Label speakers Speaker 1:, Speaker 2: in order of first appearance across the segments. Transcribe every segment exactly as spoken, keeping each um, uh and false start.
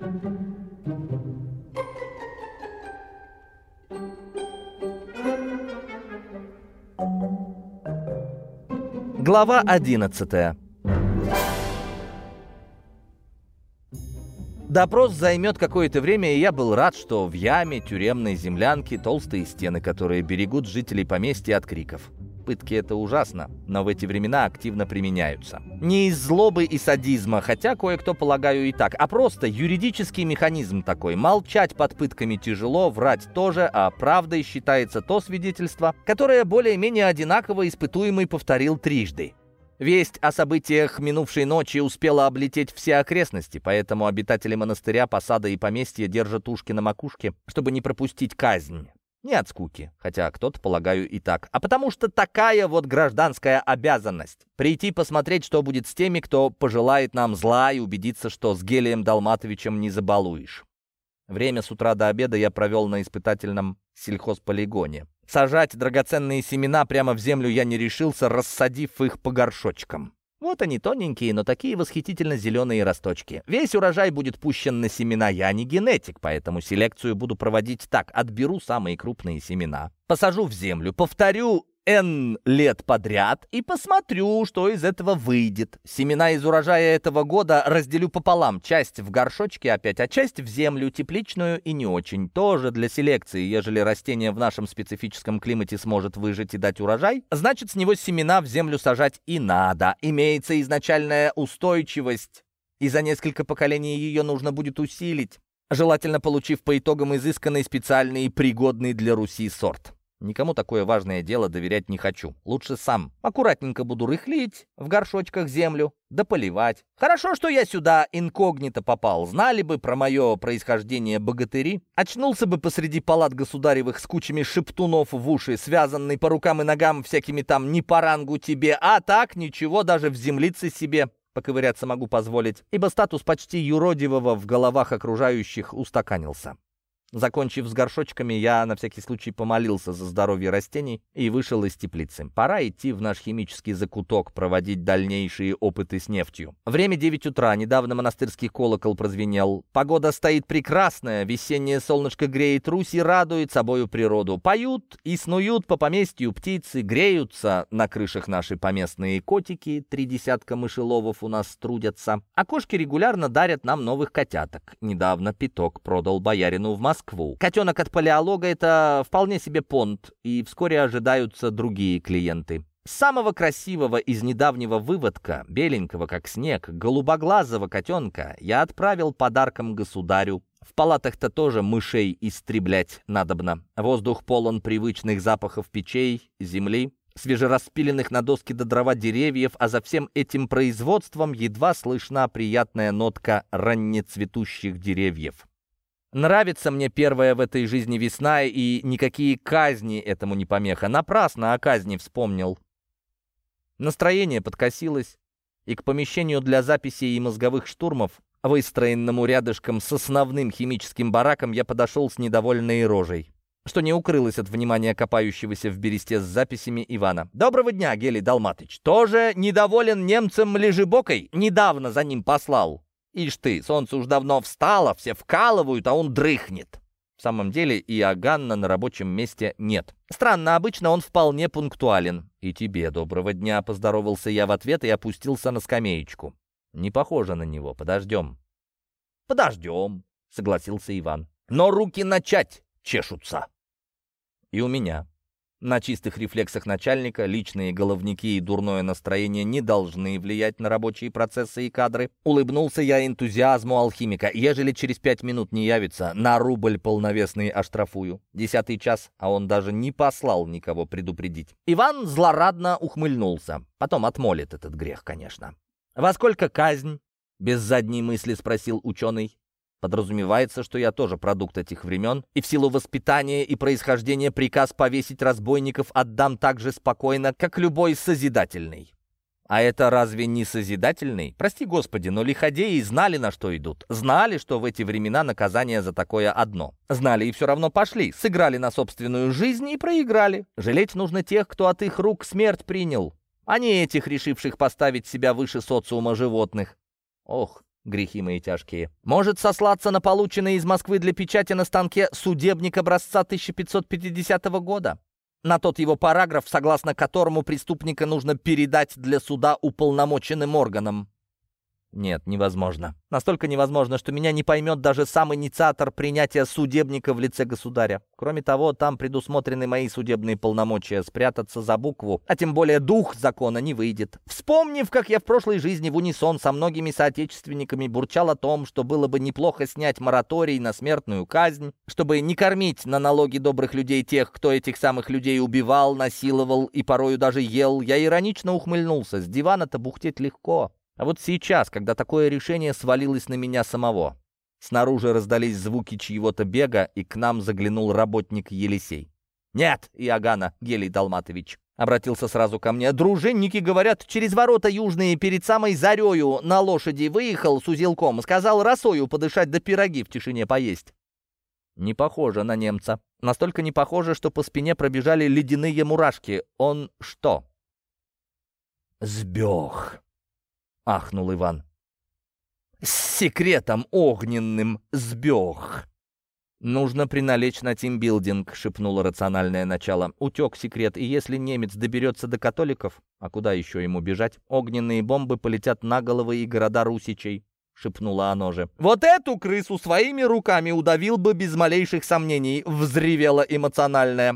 Speaker 1: Глава одиннадцатая. Допрос займет какое-то время, и я был рад, что в яме тюремной землянки толстые стены, которые берегут жителей поместья от криков. Пытки — это ужасно, но в эти времена активно применяются. Не из злобы и садизма, хотя кое-кто, полагаю, и так, а просто юридический механизм такой. Молчать под пытками тяжело, врать тоже, а правдой считается то свидетельство, которое более-менее одинаково испытуемый повторил трижды. Весть о событиях минувшей ночи успела облететь все окрестности, поэтому обитатели монастыря, посада и поместья держат ушки на макушке, чтобы не пропустить казнь. Не от скуки, хотя кто-то, полагаю, и так, а потому что такая вот гражданская обязанность. Прийти посмотреть, что будет с теми, кто пожелает нам зла, и убедиться, что с Гелием Далматовичем не забалуешь. Время с утра до обеда я провел на испытательном сельхозполигоне. Сажать драгоценные семена прямо в землю я не решился, рассадив их по горшочкам. Вот они, тоненькие, но такие восхитительно зеленые росточки. Весь урожай будет пущен на семена. Я не генетик, поэтому селекцию буду проводить так. Отберу самые крупные семена, посажу в землю, повторю N лет подряд и посмотрю, что из этого выйдет. Семена из урожая этого года разделю пополам. Часть в горшочке опять, а часть в землю, тепличную и не очень. Тоже для селекции. Ежели растение в нашем специфическом климате сможет выжить и дать урожай, значит, с него семена в землю сажать и надо. Имеется изначальная устойчивость, и за несколько поколений ее нужно будет усилить, желательно получив по итогам изысканный, специальный и пригодный для Руси сорт. Никому такое важное дело доверять не хочу. Лучше сам. Аккуратненько буду рыхлить в горшочках землю, да поливать. Хорошо, что я сюда инкогнито попал. Знали бы про мое происхождение богатыри. Очнулся бы посреди палат государевых с кучами шептунов в уши, связанный по рукам и ногам всякими там «не по рангу тебе», а так ничего, даже в землице себе поковыряться могу позволить, ибо статус почти юродивого в головах окружающих устаканился. Закончив с горшочками, я на всякий случай помолился за здоровье растений и вышел из теплицы. Пора идти в наш химический закуток, проводить дальнейшие опыты с нефтью. Время девять утра, недавно монастырский колокол прозвенел. Погода стоит прекрасная, весеннее солнышко греет Русь и радует собою природу. Поют и снуют по поместью птицы, греются на крышах наши поместные котики, три десятка мышеловов у нас трудятся. А кошки регулярно дарят нам новых котяток. Недавно пяток продал боярину в Москве. Котенок от палеолога — это вполне себе понт, и вскоре ожидаются другие клиенты. Самого красивого из недавнего выводка, беленького как снег, голубоглазого котенка, я отправил подарком государю. В палатах-то тоже мышей истреблять надобно. Воздух полон привычных запахов печей, земли, свежераспиленных на доски до дрова деревьев, а за всем этим производством едва слышна приятная нотка раннецветущих деревьев. Нравится мне первая в этой жизни весна, и никакие казни этому не помеха. Напрасно о казни вспомнил. Настроение подкосилось, и к помещению для записей и мозговых штурмов, выстроенному рядышком с основным химическим бараком, я подошел с недовольной рожей, что не укрылось от внимания копающегося в бересте с записями Ивана. «Доброго дня, Гелий Далматыч. Тоже недоволен немцем Лежебокой? Недавно за ним послал. Ишь ты, солнце уж давно встало, все вкалывают, а он дрыхнет». В самом деле Иоганна на рабочем месте нет. Странно, обычно он вполне пунктуален. «И тебе доброго дня», — поздоровался я в ответ и опустился на скамеечку. Не похоже на него, подождем. «Подождем», — согласился Иван. «Но руки начать чешутся». И у меня. На чистых рефлексах начальника личные головники и дурное настроение не должны влиять на рабочие процессы и кадры. Улыбнулся я энтузиазму алхимика. Ежели через пять минут не явится, на рубль полновесный оштрафую. Десятый час, а он даже не послал никого предупредить. Иван злорадно ухмыльнулся. Потом отмолит этот грех, конечно. «Во сколько казнь?» — без задней мысли спросил ученый. Подразумевается, что я тоже продукт этих времен, и в силу воспитания и происхождения приказ повесить разбойников отдам так же спокойно, как любой созидательный. А это разве не созидательный? Прости господи, но лиходеи знали, на что идут. Знали, что в эти времена наказание за такое одно. Знали и все равно пошли, сыграли на собственную жизнь и проиграли. Жалеть нужно тех, кто от их рук смерть принял, а не этих, решивших поставить себя выше социума животных. Ох, Грехи мои тяжкие. Может сослаться на полученный из Москвы для печати на станке судебник образца тысяча пятьсот пятидесятого года. На тот его параграф, согласно которому преступника нужно передать для суда уполномоченным органам. Нет, невозможно. Настолько невозможно, что меня не поймет даже сам инициатор принятия судебника в лице государя. Кроме того, там предусмотрены мои судебные полномочия. Спрятаться за букву, а тем более дух закона, не выйдет. Вспомнив, как я в прошлой жизни в унисон со многими соотечественниками бурчал о том, что было бы неплохо снять мораторий на смертную казнь, чтобы не кормить на налоги добрых людей тех, кто этих самых людей убивал, насиловал и порою даже ел, я иронично ухмыльнулся. С дивана-то бухтеть легко. А вот сейчас, когда такое решение свалилось на меня самого, снаружи раздались звуки чьего-то бега, и к нам заглянул работник Елисей. «Нет, Иоганна, Гелий Далматович», — обратился сразу ко мне, — «дружинники, говорят, через ворота южные перед самой зарею на лошади выехал с узелком, сказал росою подышать да пироги в тишине поесть». Не похоже на немца. Настолько не похоже, что по спине пробежали ледяные мурашки. Он что? Сбег. — ахнул Иван. «С секретом огненным сбег!» «Нужно приналечь на тимбилдинг», — шепнуло рациональное начало. «Утек секрет, и если немец доберется до католиков, а куда еще ему бежать, огненные бомбы полетят на головы и города русичей», — шепнуло оно же. «Вот эту крысу своими руками удавил бы без малейших сомнений», — взревело эмоциональное.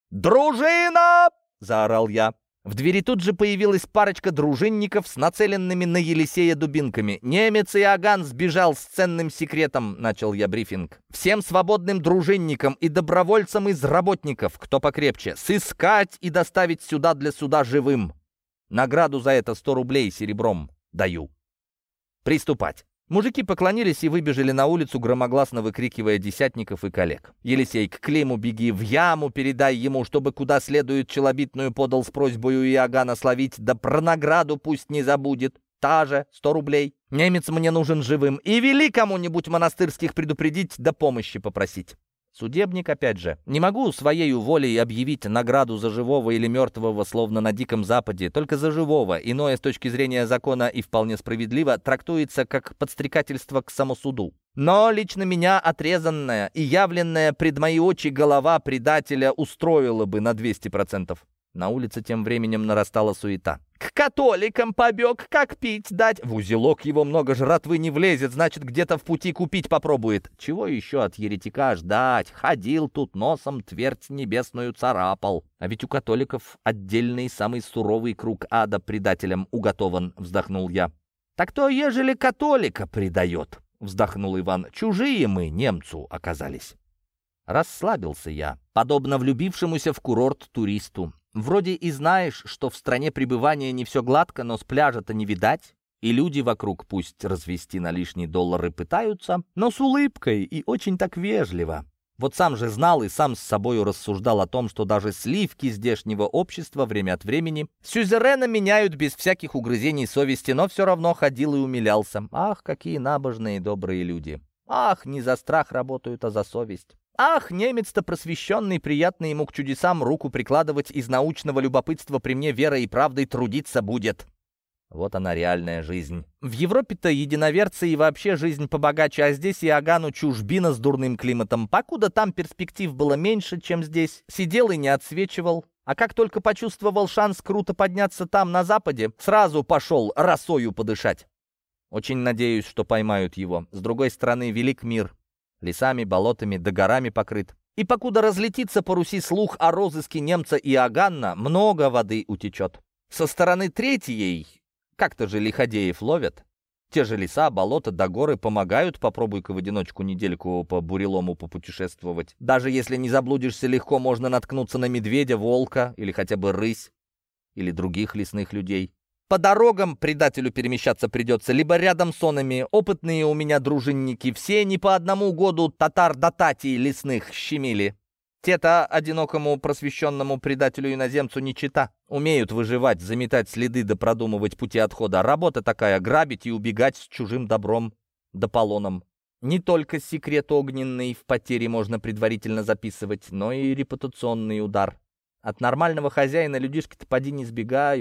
Speaker 1: «Дружина!» — заорал я. В двери тут же появилась парочка дружинников с нацеленными на Елисея дубинками. «Немец Иоганн сбежал с ценным секретом», — начал я брифинг. «Всем свободным дружинникам и добровольцам из работников, кто покрепче, сыскать и доставить сюда для суда живым. Награду за это сто рублей серебром даю. Приступать». Мужики поклонились и выбежали на улицу, громогласно выкрикивая десятников и коллег. «Елисей, к Климу беги, в яму передай ему, чтобы куда следует челобитную подал с просьбою Иоганна словить, да про награду пусть не забудет. Та же, сто рублей. Немец мне нужен живым. И вели кому-нибудь монастырских предупредить, да помощи попросить». Судебник, опять же, не могу своей волей объявить награду за живого или мертвого, словно на Диком Западе, только за живого. Иное с точки зрения закона и вполне справедливо трактуется как подстрекательство к самосуду. Но лично меня отрезанная и явленная пред мои очи голова предателя устроила бы на двести процентов. На улице тем временем нарастала суета. «К католикам побег, как пить дать? В узелок его много жратвы не влезет, значит, где-то в пути купить попробует. Чего еще от еретика ждать? Ходил тут носом, твердь небесную царапал. А ведь у католиков отдельный, самый суровый круг ада предателям уготован», — вздохнул я. «Так то, ежели католика предает», — вздохнул Иван, — «чужие мы немцу оказались». Расслабился я, подобно влюбившемуся в курорт туристу. Вроде и знаешь, что в стране пребывания не все гладко, но с пляжа-то не видать, и люди вокруг пусть развести на лишние доллары пытаются, но с улыбкой и очень так вежливо. Вот сам же знал и сам с собою рассуждал о том, что даже сливки здешнего общества время от времени сюзерена меняют без всяких угрызений совести, но все равно ходил и умилялся. Ах, какие набожные и добрые люди! Ах, не за страх работают, а за совесть! Ах, немец-то просвещенный, приятно ему к чудесам руку прикладывать, из научного любопытства при мне верой и правдой трудиться будет. Вот она, реальная жизнь. В Европе-то единоверцы и вообще жизнь побогаче, а здесь Иоганну чужбина с дурным климатом. Покуда там перспектив было меньше, чем здесь, сидел и не отсвечивал. А как только почувствовал шанс круто подняться там, на западе, сразу пошел росою подышать. Очень надеюсь, что поймают его. С другой стороны, велик мир. Лесами, болотами да горами покрыт. И покуда разлетится по Руси слух о розыске немца Иоганна, много воды утечет. Со стороны третьей, как-то же лиходеев ловят. Те же леса, болота да горы помогают, попробуй-ка в одиночку недельку по бурелому попутешествовать. Даже если не заблудишься легко, можно наткнуться на медведя, волка или хотя бы рысь, или других лесных людей. По дорогам предателю перемещаться придется, либо рядом с онами. Опытные у меня дружинники, все не по одному году татар да татей лесных щемили. Те-то одинокому просвещенному предателю-иноземцу не чита. Умеют выживать, заметать следы да продумывать пути отхода. Работа такая — грабить и убегать с чужим добром да полоном. Не только секрет огненный в потере можно предварительно записывать, но и репутационный удар. От нормального хозяина людишки-то поди не сбегают.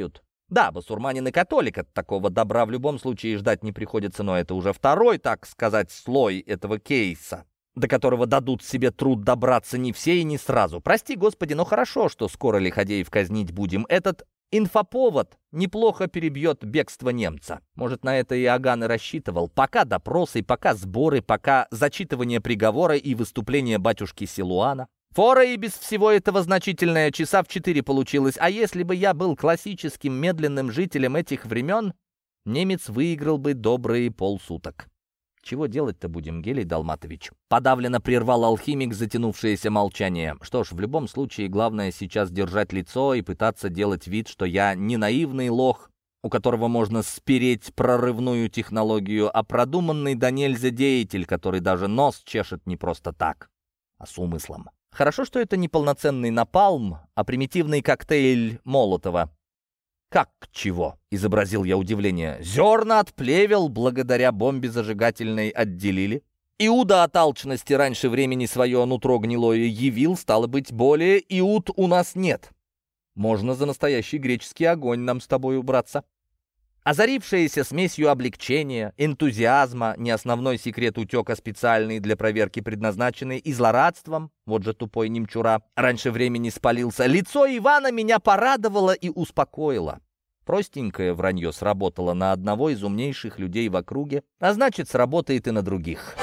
Speaker 1: Да, басурманин и католик, от такого добра в любом случае ждать не приходится, но это уже второй, так сказать, слой этого кейса, до которого дадут себе труд добраться не все и не сразу. Прости, Господи, но хорошо, что скоро лиходеев казнить будем. Этот инфоповод неплохо перебьет бегство немца. Может, на это Иоганн и рассчитывал. Пока допросы, пока сборы, пока зачитывание приговора и выступление батюшки Силуана. Фора и без всего этого значительная, часа в четыре получилось. А если бы я был классическим медленным жителем этих времен, немец выиграл бы добрые полсуток. «Чего делать-то будем, Гелий Далматович?» Подавленно прервал алхимик затянувшееся молчание. «Что ж, в любом случае, главное сейчас держать лицо и пытаться делать вид, что я не наивный лох, у которого можно спереть прорывную технологию, а продуманный да нельзя деятель, который даже нос чешет не просто так, а с умыслом. Хорошо, что это не полноценный напалм, а примитивный коктейль Молотова». «Как чего?» — изобразил я удивление. «Зерна от плевел благодаря бомбе зажигательной отделили. Иуда от алчности раньше времени свое нутро гнилое явил, стало быть, более Иуд у нас нет. Можно за настоящий греческий огонь нам с тобой убраться». Озарившаяся смесью облегчения, энтузиазма, не основной секрет утека специальный для проверки предназначенный, и злорадством, вот же тупой немчура, раньше времени спалился, лицо Ивана меня порадовало и успокоило. Простенькое вранье сработало на одного из умнейших людей в округе, а значит, сработает и на других.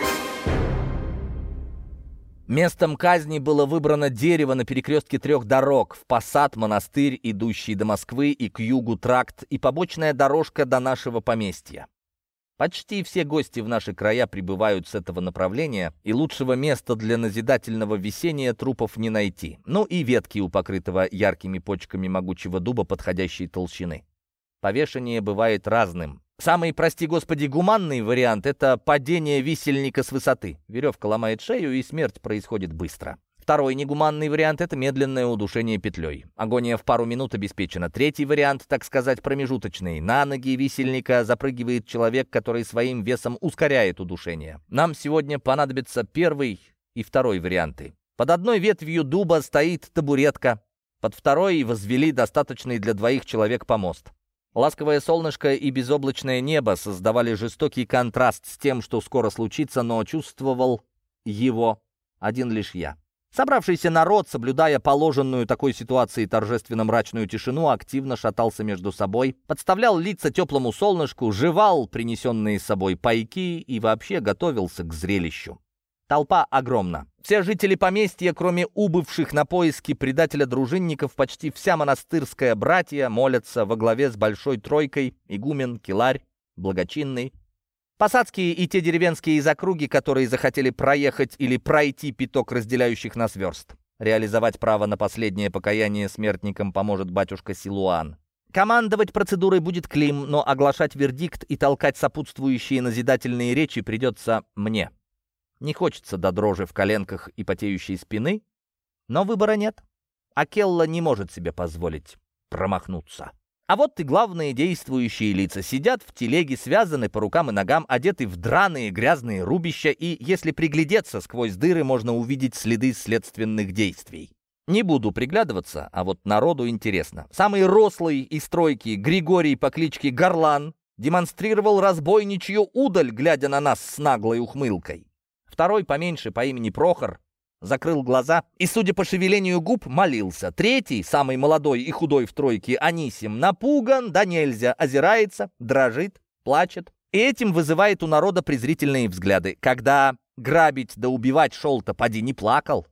Speaker 1: Местом казни было выбрано дерево на перекрестке трех дорог: в посад, монастырь, идущий до Москвы, и к югу тракт, и побочная дорожка до нашего поместья. Почти все гости в наши края прибывают с этого направления, и лучшего места для назидательного висения трупов не найти. Ну и ветки у покрытого яркими почками могучего дуба подходящей толщины. Повешение бывает разным. Самый, прости господи, гуманный вариант — это падение висельника с высоты. Веревка ломает шею, и смерть происходит быстро. Второй негуманный вариант — это медленное удушение петлей. Агония в пару минут обеспечена. Третий вариант, так сказать, промежуточный. На ноги висельника запрыгивает человек, который своим весом ускоряет удушение. Нам сегодня понадобится первый и второй варианты. Под одной ветвью дуба стоит табуретка, под второй возвели достаточный для двоих человек помост. Ласковое солнышко и безоблачное небо создавали жестокий контраст с тем, что скоро случится, но чувствовал его один лишь я. Собравшийся народ, соблюдая положенную такой ситуации торжественно-мрачную тишину, активно шатался между собой, подставлял лица теплому солнышку, жевал принесенные с собой пайки и вообще готовился к зрелищу. Толпа огромна. Все жители поместья, кроме убывших на поиски предателя-дружинников, почти вся монастырская братья молятся во главе с большой тройкой: игумен, келарь, благочинный. Посадские и те деревенские из округи, которые захотели проехать или пройти пяток разделяющих нас верст. Реализовать право на последнее покаяние смертникам поможет батюшка Силуан. Командовать процедурой будет Клим, но оглашать вердикт и толкать сопутствующие назидательные речи придется мне. Не хочется до дрожи в коленках и потеющей спины, но выбора нет. Акелла не может себе позволить промахнуться. А вот и главные действующие лица. Сидят в телеге, связаны по рукам и ногам, одеты в драные грязные рубища, и, если приглядеться, сквозь дыры можно увидеть следы следственных действий. Не буду приглядываться, а вот народу интересно. Самый рослый из тройки, Григорий по кличке Горлан, демонстрировал разбойничью удаль, глядя на нас с наглой ухмылкой. Второй, поменьше, по имени Прохор, закрыл глаза и, судя по шевелению губ, молился. Третий, самый молодой и худой в тройке, Анисим, напуган, да нельзя, озирается, дрожит, плачет. И этим вызывает у народа презрительные взгляды. Когда грабить да убивать шел-то, поди не плакал.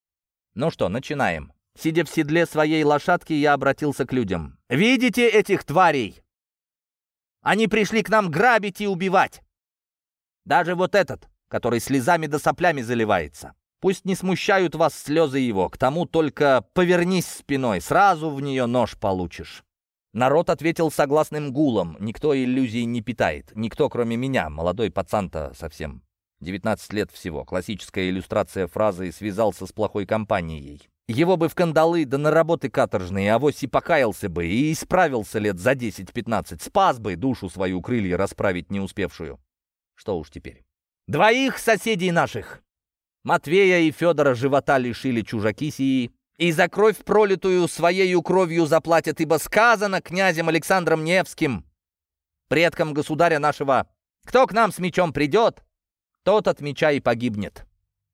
Speaker 1: Ну что, начинаем. Сидя в седле своей лошадки, я обратился к людям. «Видите этих тварей? Они пришли к нам грабить и убивать. Даже вот этот, который слезами да соплями заливается. Пусть не смущают вас слезы его, к тому только повернись спиной, сразу в нее нож получишь». Народ ответил согласным гулом. Никто иллюзий не питает. Никто, кроме меня, молодой пацан-то совсем. девятнадцать лет всего. Классическая иллюстрация фразы «связался с плохой компанией». Его бы в кандалы, да на работы каторжные, авось и покаялся бы, и исправился лет за десять-пятнадцать. Спас бы душу свою крылья расправить не успевшую. Что уж теперь. Двоих соседей наших, Матвея и Федора, живота лишили чужаки сии. И за кровь пролитую своею кровью заплатят, ибо сказано князем Александром Невским, предком государя нашего: кто к нам с мечом придет, тот от меча и погибнет».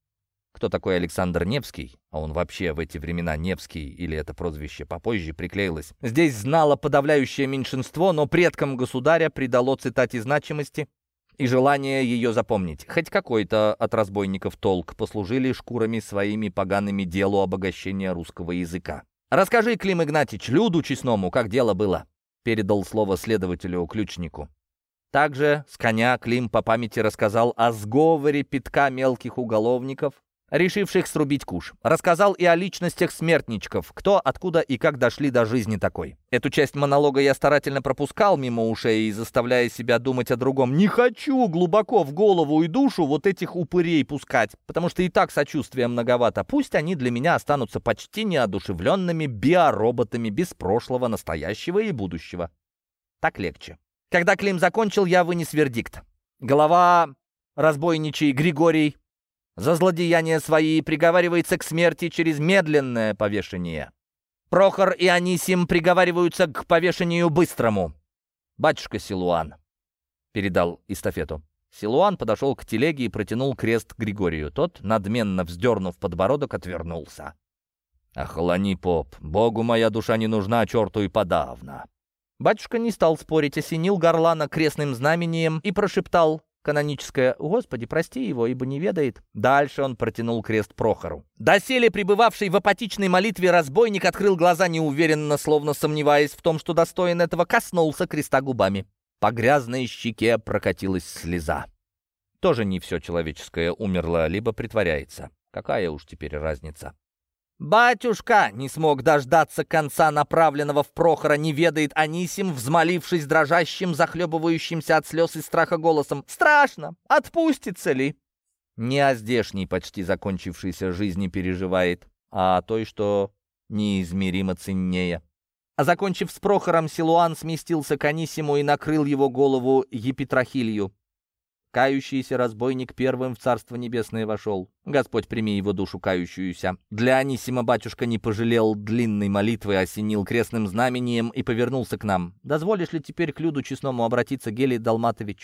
Speaker 1: Кто такой Александр Невский, а он вообще в эти времена Невский, или это прозвище попозже приклеилось, здесь знало подавляющее меньшинство, но предкам государя придало цитате значимости и желание ее запомнить. Хоть какой-то от разбойников толк, послужили шкурами своими погаными делу обогащения русского языка. «Расскажи, Клим Игнатьич, люду честному, как дело было», — передал слово следователю-ключнику. Также с коня Клим по памяти рассказал о сговоре пятка мелких уголовников, решивших срубить куш. Рассказал и о личностях смертничков, кто, откуда и как дошли до жизни такой. Эту часть монолога я старательно пропускал мимо ушей, заставляя себя думать о другом. Не хочу глубоко в голову и душу вот этих упырей пускать, потому что и так сочувствия многовато. Пусть они для меня останутся почти неодушевленными биороботами без прошлого, настоящего и будущего. Так легче. Когда Клим закончил, я вынес вердикт. Голова разбойничий Григорий за злодеяния свои приговаривается к смерти через медленное повешение. Прохор и Анисим приговариваются к повешению быстрому. Батюшка Силуан передал эстафету. Силуан подошел к телеге и протянул крест Григорию. Тот, надменно вздернув подбородок, отвернулся. «Охлони, поп, Богу моя душа не нужна, черту и подавно». Батюшка не стал спорить, осенил горлана крестным знамением и прошептал каноническое: «Господи, прости его, ибо не ведает». Дальше он протянул крест Прохору. Доселе пребывавший в апатичной молитве разбойник открыл глаза неуверенно, словно сомневаясь в том, что достоин этого, коснулся креста губами. По грязной щеке прокатилась слеза. Тоже не все человеческое умерло, либо притворяется. Какая уж теперь разница? «Батюшка!» — не смог дождаться конца направленного в Прохора, не ведает Анисим, взмолившись дрожащим, захлебывающимся от слез и страха голосом. «Страшно! Отпустится ли?» Не о здешней, почти закончившейся жизни переживает, а о той, что неизмеримо ценнее. А закончив с Прохором, Силуан сместился к Анисиму и накрыл его голову епитрахилью. Кающийся разбойник первым в Царство Небесное вошел. Господь, прими его душу кающуюся. Для Анисима батюшка не пожалел длинной молитвы, осенил крестным знамением и повернулся к нам. «Дозволишь ли теперь к люду честному обратиться, Гелий Далматович?»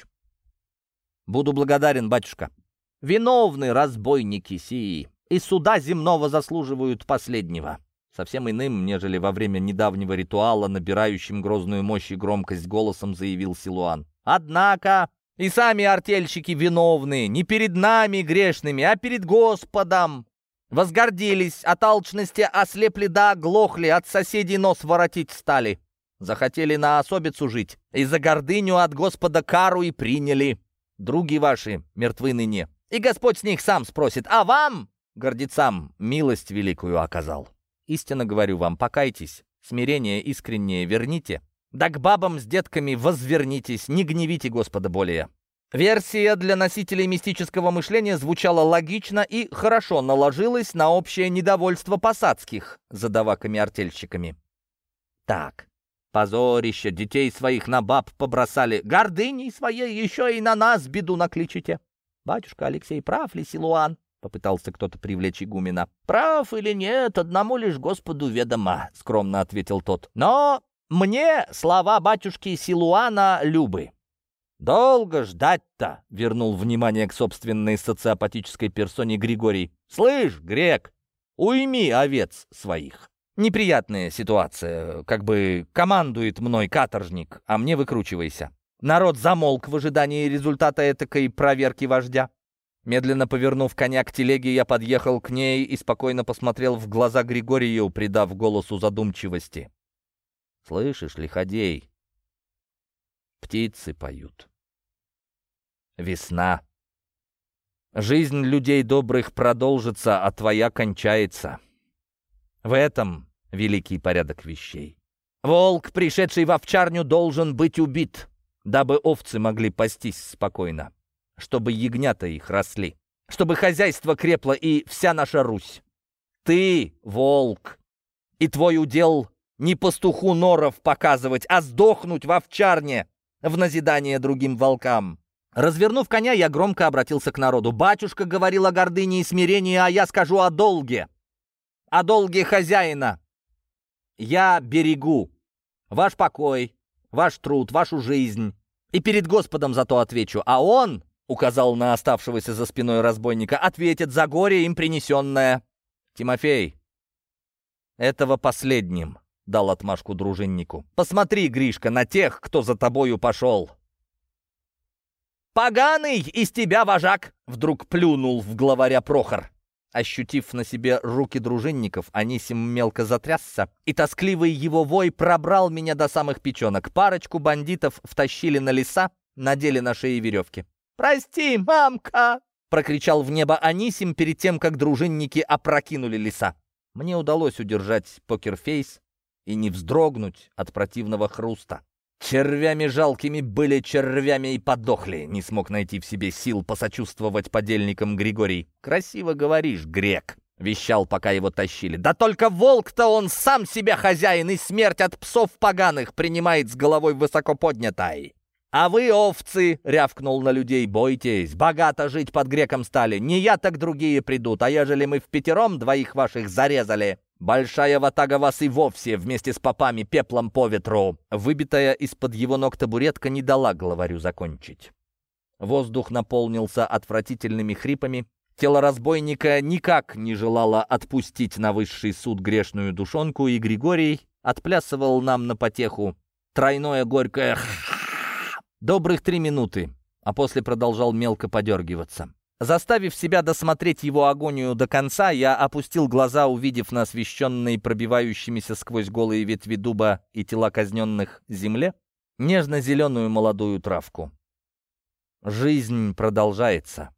Speaker 1: «Буду благодарен, батюшка. Виновны разбойники сии, и суда земного заслуживают последнего». Совсем иным, нежели во время недавнего ритуала, набирающим грозную мощь и громкость голосом заявил Силуан. «Однако и сами артельщики виновны, не перед нами грешными, а перед Господом. Возгордились, от алчности ослепли да оглохли, от соседей нос воротить стали. Захотели на особицу жить, и за гордыню от Господа кару и приняли. Други ваши мертвы ныне, и Господь с них сам спросит, а вам, гордецам, милость великую оказал. Истинно говорю вам, покайтесь, смирение искреннее верните, да к бабам с детками возвернитесь, не гневите Господа более». Версия для носителей мистического мышления звучала логично и хорошо наложилась на общее недовольство посадских задаваками-артельщиками. Так, позорище, детей своих на баб побросали, гордыней своей еще и на нас беду накличите. «Батюшка Алексей, прав ли Силуан?» — попытался кто-то привлечь игумена. «Прав или нет, одному лишь Господу ведомо», — скромно ответил тот. «Но мне слова батюшки Силуана любы». «Долго ждать-то», — вернул внимание к собственной социопатической персоне Григорий. «Слышь, грек, уйми овец своих». Неприятная ситуация, как бы командует мной каторжник, а мне выкручивайся. Народ замолк в ожидании результата этакой проверки вождя. Медленно повернув коня к телеге, я подъехал к ней и спокойно посмотрел в глаза Григорию, придав голосу задумчивости. «Слышишь, лиходей, птицы поют. Весна. Жизнь людей добрых продолжится, а твоя кончается. В этом великий порядок вещей. Волк, пришедший в овчарню, должен быть убит, дабы овцы могли пастись спокойно, чтобы ягнята их росли, чтобы хозяйство крепло и вся наша Русь. Ты, волк, и твой удел не пастуху норов показывать, а сдохнуть в овчарне в назидание другим волкам». Развернув коня, я громко обратился к народу. «Батюшка говорил о гордыне и смирении, а я скажу о долге. о долге хозяина. Я берегу ваш покой, ваш труд, вашу жизнь. И перед Господом зато отвечу. А он, — указал на оставшегося за спиной разбойника, — ответит за горе им принесенное. Тимофей, этого последним, — дал отмашку дружиннику. Посмотри, Гришка, на тех, кто за тобою пошел. «Поганый из тебя вожак!» — вдруг плюнул в главаря Прохор. Ощутив на себе руки дружинников, Анисим мелко затрясся, и тоскливый его вой пробрал меня до самых печенок. Парочку бандитов втащили на леса, надели на шеи веревки. «Прости, мамка!» — прокричал в небо Анисим перед тем, как дружинники опрокинули леса. Мне удалось удержать покерфейс и не вздрогнуть от противного хруста. Червями жалкими были червями и подохли. Не смог найти в себе сил посочувствовать подельникам Григорий. «Красиво говоришь, грек», — вещал, пока его тащили. «Да только волк-то он сам себя хозяин, и смерть от псов поганых принимает с головой высоко поднятой. А вы, овцы, — рявкнул на людей, — бойтесь, богато жить под греком стали. Не я, так другие придут, а ежели мы впятером двоих ваших зарезали, большая ватага вас и вовсе вместе с попами пеплом по ветру». Выбитая из-под его ног табуретка не дала главарю закончить. Воздух наполнился отвратительными хрипами. Тело разбойника никак не желало отпустить на высший суд грешную душонку, и Григорий отплясывал нам на потеху тройное горькое «х». Добрых три минуты, а после продолжал мелко подергиваться. Заставив себя досмотреть его агонию до конца, я опустил глаза, увидев на освещенной пробивающимися сквозь голые ветви дуба и тела казненных земле нежно-зеленую молодую травку. Жизнь продолжается.